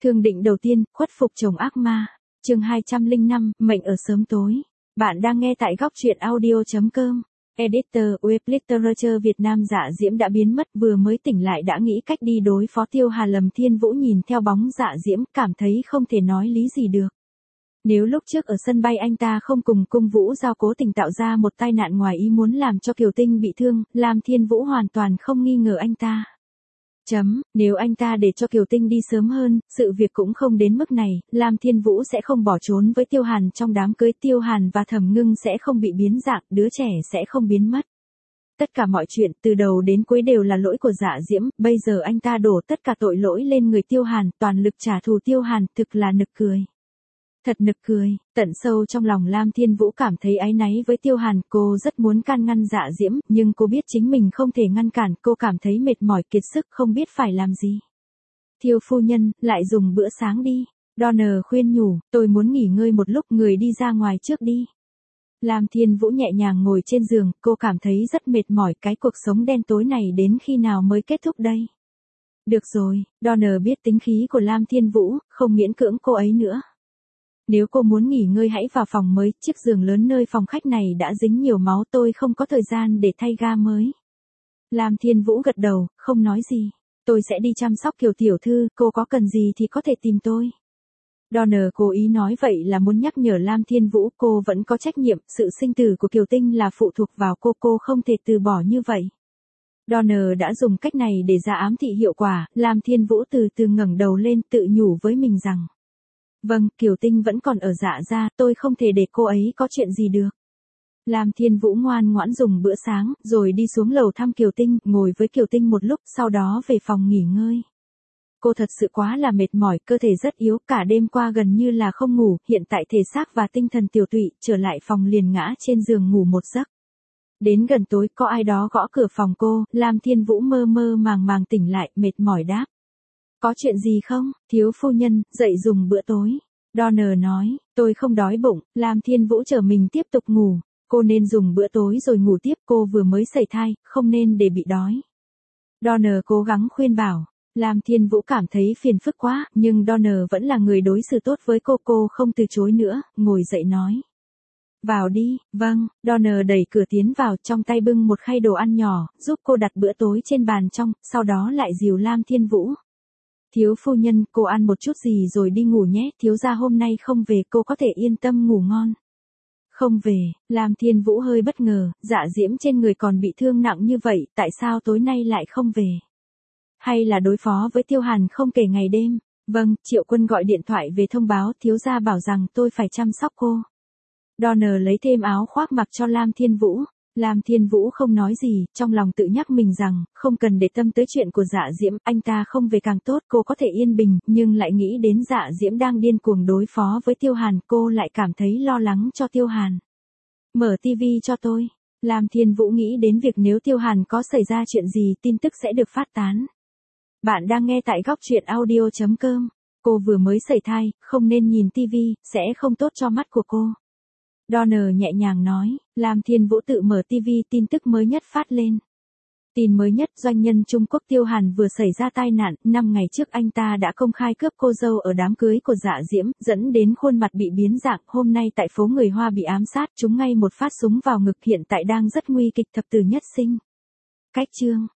Thương định đầu tiên, khuất phục chồng ác ma. Chương 205, mệnh ở sớm tối. Bạn đang nghe tại góc truyện audio.com. Editor Web Literature Việt Nam. Dạ Diễm đã biến mất, vừa mới tỉnh lại đã nghĩ cách đi đối phó Tiêu Hà. Lâm Thiên Vũ nhìn theo bóng Dạ Diễm, cảm thấy không thể nói lý gì được. Nếu lúc trước ở sân bay anh ta không cùng Cung Vũ Giao cố tình tạo ra một tai nạn ngoài ý muốn làm cho Kiều Tinh bị thương, Lam Thiên Vũ hoàn toàn không nghi ngờ anh ta. Nếu anh ta để cho Kiều Tinh đi sớm hơn, sự việc cũng không đến mức này, Lam Thiên Vũ sẽ không bỏ trốn với Tiêu Hàn trong đám cưới, Tiêu Hàn và Thẩm Ngưng sẽ không bị biến dạng, đứa trẻ sẽ không biến mất. Tất cả mọi chuyện từ đầu đến cuối đều là lỗi của Dạ Diễm, bây giờ anh ta đổ tất cả tội lỗi lên người Tiêu Hàn, toàn lực trả thù Tiêu Hàn, thực là nực cười. Thật nực cười, tận sâu trong lòng Lam Thiên Vũ cảm thấy áy náy với Tiêu Hàn, cô rất muốn can ngăn Dạ Diễm, nhưng cô biết chính mình không thể ngăn cản, cô cảm thấy mệt mỏi kiệt sức không biết phải làm gì. Thiêu phu nhân, lại dùng bữa sáng đi. Donner khuyên nhủ, tôi muốn nghỉ ngơi một lúc, người đi ra ngoài trước đi. Lam Thiên Vũ nhẹ nhàng ngồi trên giường, cô cảm thấy rất mệt mỏi, cái cuộc sống đen tối này đến khi nào mới kết thúc đây? Được rồi, Donner biết tính khí của Lam Thiên Vũ, không miễn cưỡng cô ấy nữa. Nếu cô muốn nghỉ ngơi hãy vào phòng mới, chiếc giường lớn nơi phòng khách này đã dính nhiều máu, tôi không có thời gian để thay ga mới. Lam Thiên Vũ gật đầu, không nói gì. Tôi sẽ đi chăm sóc Kiều tiểu thư, cô có cần gì thì có thể tìm tôi. Donner cố ý nói vậy là muốn nhắc nhở Lam Thiên Vũ cô vẫn có trách nhiệm, sự sinh tử của Kiều Tinh là phụ thuộc vào cô không thể từ bỏ như vậy. Donner đã dùng cách này để ra ám thị hiệu quả, Lam Thiên Vũ từ từ ngẩng đầu lên tự nhủ với mình rằng. Vâng, Kiều Tinh vẫn còn ở Dạ gia, tôi không thể để cô ấy có chuyện gì được. Lam Thiên Vũ ngoan ngoãn dùng bữa sáng, rồi đi xuống lầu thăm Kiều Tinh, ngồi với Kiều Tinh một lúc, sau đó về phòng nghỉ ngơi. Cô thật sự quá là mệt mỏi, cơ thể rất yếu, cả đêm qua gần như là không ngủ, hiện tại thể xác và tinh thần tiều tụy, trở lại phòng liền ngã trên giường ngủ một giấc. Đến gần tối có ai đó gõ cửa phòng cô, Lam Thiên Vũ mơ mơ màng tỉnh lại, mệt mỏi đáp. Có chuyện gì không, thiếu phu nhân, dậy dùng bữa tối. Donner nói, tôi không đói bụng, Lam Thiên Vũ chờ mình tiếp tục ngủ. Cô nên dùng bữa tối rồi ngủ tiếp, cô vừa mới sẩy thai, không nên để bị đói. Donner cố gắng khuyên bảo. Lam Thiên Vũ cảm thấy phiền phức quá, nhưng Donner vẫn là người đối xử tốt với cô không từ chối nữa, ngồi dậy nói. Vào đi, vâng, Donner đẩy cửa tiến vào, trong tay bưng một khay đồ ăn nhỏ, giúp cô đặt bữa tối trên bàn trong, sau đó lại dìu Lam Thiên Vũ. Thiếu phu nhân, cô ăn một chút gì rồi đi ngủ nhé, thiếu gia hôm nay không về, cô có thể yên tâm ngủ ngon. Không về, Lam Thiên Vũ hơi bất ngờ, Dạ Diễm trên người còn bị thương nặng như vậy, tại sao tối nay lại không về? Hay là đối phó với Tiêu Hàn không kể ngày đêm? Vâng, Triệu Quân gọi điện thoại về thông báo, thiếu gia bảo rằng tôi phải chăm sóc cô. Donner lấy thêm áo khoác mặc cho Lam Thiên Vũ. Lam Thiên Vũ không nói gì, trong lòng tự nhắc mình rằng, không cần để tâm tới chuyện của Dạ Diễm, anh ta không về càng tốt, cô có thể yên bình, nhưng lại nghĩ đến Dạ Diễm đang điên cuồng đối phó với Tiêu Hàn, cô lại cảm thấy lo lắng cho Tiêu Hàn. Mở TV cho tôi. Lam Thiên Vũ nghĩ đến việc nếu Tiêu Hàn có xảy ra chuyện gì, tin tức sẽ được phát tán. Bạn đang nghe tại góc truyện audio.com. Cô vừa mới sẩy thai, không nên nhìn TV, sẽ không tốt cho mắt của cô. Donner nhẹ nhàng nói, Lam Thiên Vũ tự mở TV, tin tức mới nhất phát lên. Tin mới nhất, doanh nhân Trung Quốc Tiêu Hàn vừa xảy ra tai nạn, 5 ngày trước anh ta đã công khai cướp cô dâu ở đám cưới của Dạ Diễm, dẫn đến khuôn mặt bị biến dạng, hôm nay tại phố Người Hoa bị ám sát, trúng ngay một phát súng vào ngực, hiện tại đang rất nguy kịch, thập tử nhất sinh. Cách chương